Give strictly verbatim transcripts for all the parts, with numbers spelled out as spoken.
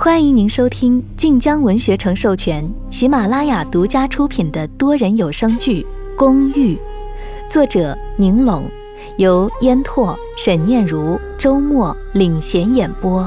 欢迎您收听晋江文学城授权、喜马拉雅独家出品的多人有声剧《公寓》，作者宁拢，由烟拓、沈念如、周末领衔演播。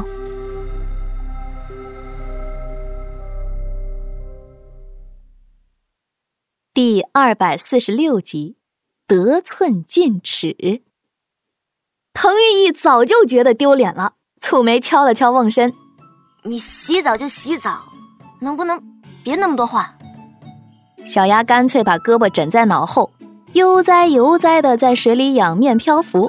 第二百四十六集，得寸进尺。滕玉义早就觉得丢脸了，蹙眉敲了敲瓮身。 你洗澡就洗澡，能不能别那么多话？ 小牙干脆把胳膊枕在脑后，悠哉悠哉地在水里仰面漂浮，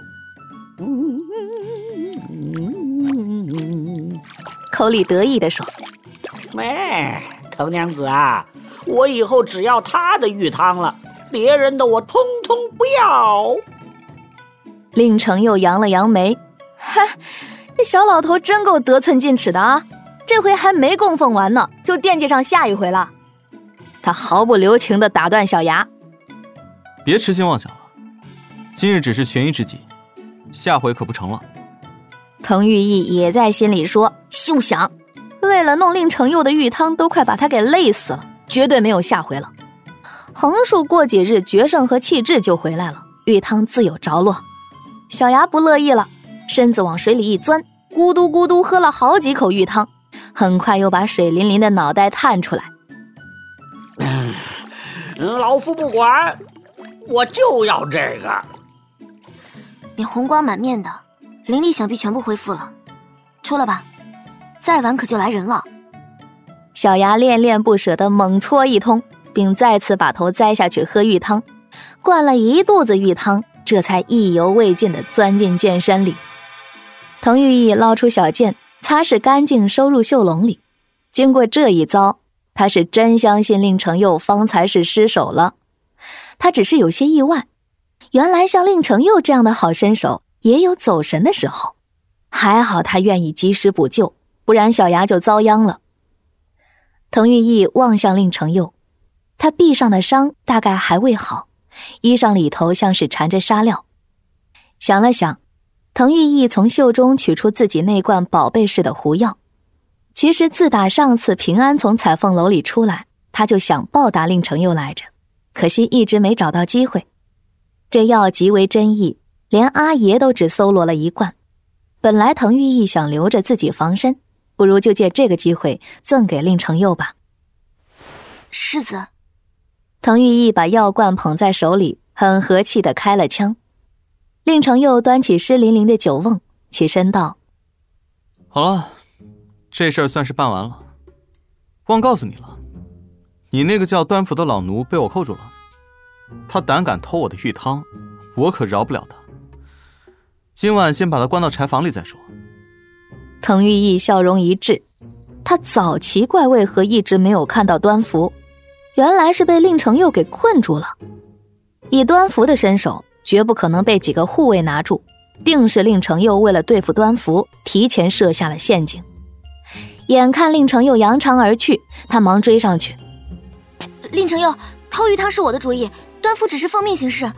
口里得意地说： 哎，滕娘子啊，我以后只要他的玉汤了，别人的我通通不要。 令程又扬了扬眉，嗨，这小老头真够得寸进尺的啊，这回还没供奉完呢，就惦记上下一回了。他毫不留情地打断小牙： 别痴心妄想了，今日只是权宜之计，下回可不成了。 滕玉义也在心里说：休想，为了弄令程佑的玉汤都快把他给累死了，绝对没有下回了。横竖过几日，决胜和气质就回来了，玉汤自有着落。小牙不乐意了，身子往水里一钻，咕嘟咕嘟喝了好几口玉汤，很快又把水淋淋的脑袋探出来。 嗯，老夫不管，我就要这个。 你红光满面的，灵力想必全部恢复了，出了吧，再晚可就来人了。 小牙恋恋不舍地猛搓一通，并再次把头栽下去喝玉汤，灌了一肚子玉汤，这才意犹未尽地钻进剑身里。滕玉义捞出小剑，擦拭干净，收入袖笼里。经过这一遭，他是真相信令程佑方才是失手了。他只是有些意外，原来像令程佑这样的好身手也有走神的时候，还好他愿意及时补救，不然小牙就遭殃了。滕玉义望向令程佑，他臂上的伤大概还未好，衣裳里头像是缠着纱料。想了想，滕玉义从袖中取出自己那罐宝贝似的狐药。其实自打上次平安从彩凤楼里出来，他就想报答令程佑来着，可惜一直没找到机会。这药极为珍异，连阿爷都只搜罗了一罐。本来滕玉义想留着自己防身，不如就借这个机会赠给令程佑吧。 世子。 滕玉义把药罐捧在手里，很和气地开了枪。令程佑端起湿淋淋的酒瓮，起身道： 好了，这事儿算是办完了。忘告诉你了，你那个叫端福的老奴被我扣住了，他胆敢偷我的玉汤，我可饶不了他。今晚先把他关到柴房里再说。 滕玉义笑容一滞，他早奇怪为何一直没有看到端福，原来是被令程佑给困住了。以端福的身手，绝不可能被几个护卫拿住，定是令程佑为了对付端福，提前设下了陷阱。眼看令程佑扬长而去，他忙追上去。 令程佑，偷玉汤是我的主意，端福只是奉命行事。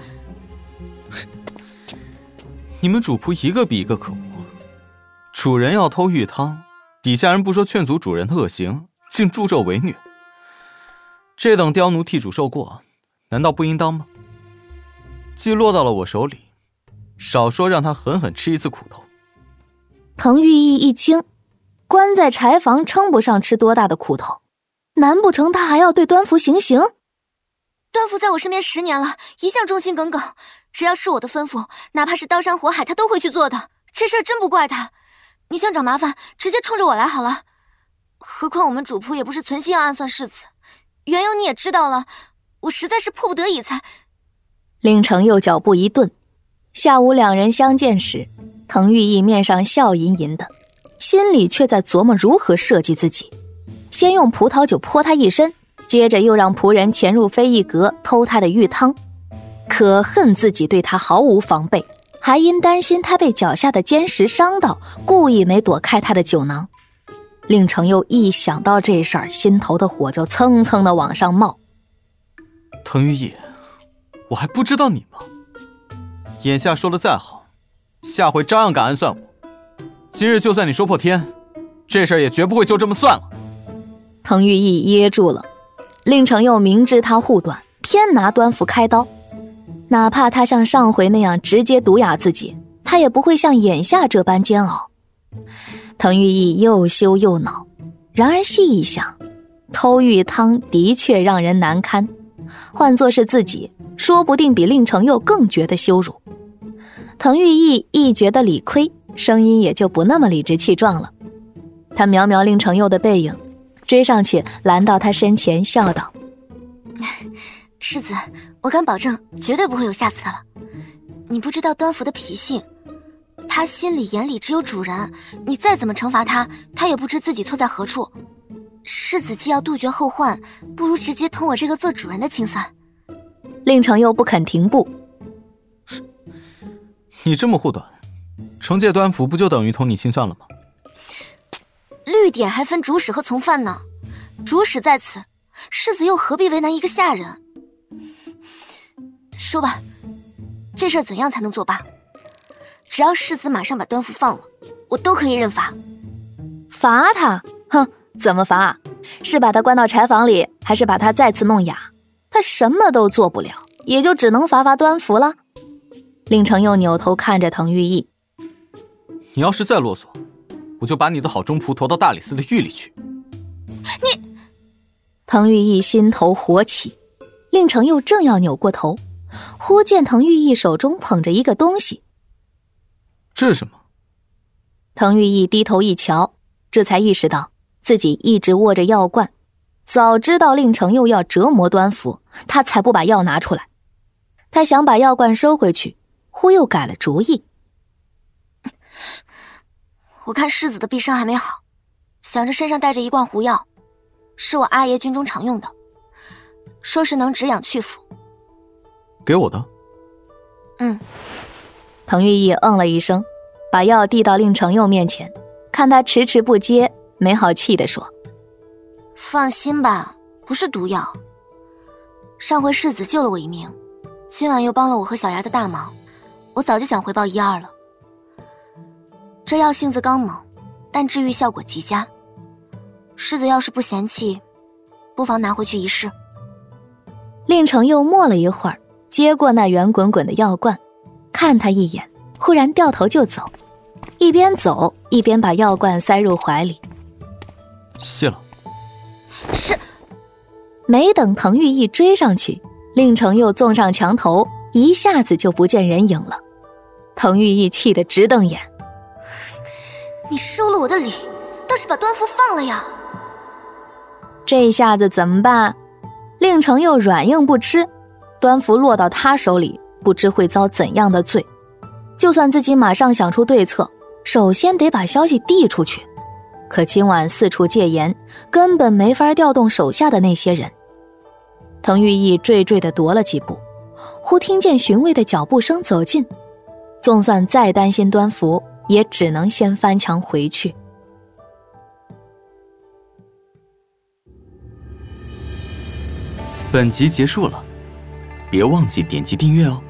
你们主仆一个比一个可恶，主人要偷玉汤，底下人不说劝阻主人的恶行，竟助纣为虐。这等刁奴替主受过，难道不应当吗？既落到了我手里，少说让他狠狠吃一次苦头。 滕玉义一惊，关在柴房称不上吃多大的苦头，难不成他还要对端福行刑？ 端福在我身边十年了，一向忠心耿耿，只要是我的吩咐，哪怕是刀山火海他都会去做的，这事儿真不怪他。你想找麻烦，直接冲着我来好了。何况我们主仆也不是存心要暗算世子，缘由你也知道了，我实在是迫不得已才…… 令程佑脚步一顿，下午两人相见时，滕玉义面上笑吟吟的，心里却在琢磨如何设计自己。先用葡萄酒泼他一身，接着又让仆人潜入非议阁偷他的玉汤，可恨自己对他毫无防备，还因担心他被脚下的坚石伤到，故意没躲开他的酒囊。令程佑一想到这事儿，心头的火就蹭蹭的往上冒。 滕玉义，我还不知道你吗？眼下说的再好，下回照样敢暗算我。今日就算你说破天， 这事儿也绝不会就这么算了。 滕玉义噎住了，令程佑明知他护短，偏拿端符开刀，哪怕他像上回那样直接毒哑自己，他也不会像眼下这般煎熬。滕玉义又羞又恼，然而细一想，偷玉汤的确让人难堪，换作是自己，说不定比令程佑更觉得羞辱。滕玉义一觉得理亏，声音也就不那么理直气壮了。他瞄瞄令程佑的背影，追上去拦到他身前，笑道： 世子，我敢保证绝对不会有下次了。你不知道端符的脾性，他心里眼里只有主人，你再怎么惩罚他，他也不知自己错在何处。世子既要杜绝后患，不如直接捅我这个做主人的清算。 令程佑不肯停步。 你这么护短，惩戒端符不就等于捅你清算了吗？ 律典还分主使和从犯呢，主使在此，世子又何必为难一个下人？说吧，这事儿怎样才能作罢？只要世子马上把端符放了，我都可以认罚。 罚他？哼，怎么罚？是把他关到柴房里，还是把他再次弄哑？他什么都做不了，也就只能罚罚端符了。令程佑扭头看着滕玉义： 你要是再啰嗦，我就把你的好中仆投到大理寺的狱里去。 你…… 滕玉义心头火起，令程佑正要扭过头，忽见滕玉义手中捧着一个东西。 这是什么？ 滕玉义低头一瞧，这才意识到自己一直握着药罐，早知道令程佑要折磨端符，他才不把药拿出来。他想把药罐收回去，忽又改了主意。 我看世子的臂伤还没好，想着身上带着一罐狐药，是我阿爷军中常用的，说是能止痒去腐。 给我的？ 嗯。 滕玉义嗯了一声，把药递到令程佑面前，看他迟迟不接，没好气地说： 放心吧，不是毒药。上回世子救了我一命，今晚又帮了我和小牙的大忙，我早就想回报一二了。这药性子刚猛，但治愈效果极佳，世子要是不嫌弃，不妨拿回去一试。 令程佑默了一会儿，接过那圆滚滚的药罐，看他一眼，忽然掉头就走，一边走一边把药罐塞入怀里。 谢了。 是。 没等滕玉义追上去，令程佑纵上墙头，一下子就不见人影了。滕玉义气得直瞪眼： 你收了我的礼，倒是把端符放了呀！ 这下子怎么办？令程佑软硬不吃，端符落到他手里，不知会遭怎样的罪。就算自己马上想出对策，首先得把消息递出去。可今晚四处戒严，根本没法调动手下的那些人。滕玉义惴惴地踱了几步，忽听见巡卫的脚步声走近，纵算再担心端符，也只能先翻墙回去。 本集结束了，别忘记点击订阅哦。